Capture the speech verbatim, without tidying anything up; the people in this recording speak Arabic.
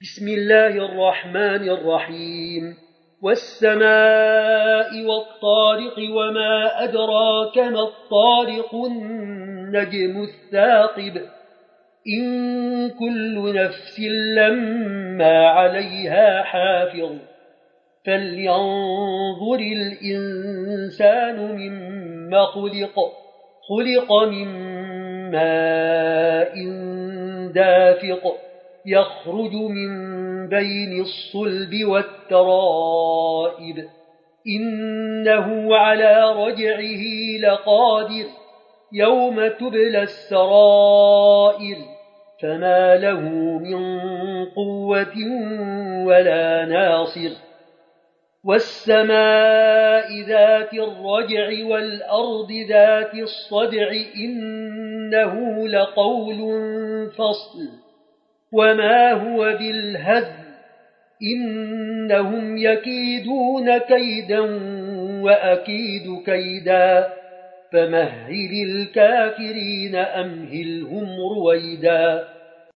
بسم الله الرحمن الرحيم والسماء والطارق وما أدراك ما الطارق النجم الثاقب إن كل نفس لما عليها حافظ فلينظر الإنسان مما خلق خلق من ماء دافق يخرج من بين الصلب والترائب إنه على رجعه لقادر يوم تبلى السرائر فما له من قوة ولا ناصر والسماء ذات الرجع والأرض ذات الصدع إنه لقول فصل وما هو بالهزل إنهم يكيدون كيدا وأكيد كيدا فمهل الكافرين أمهلهم رويدا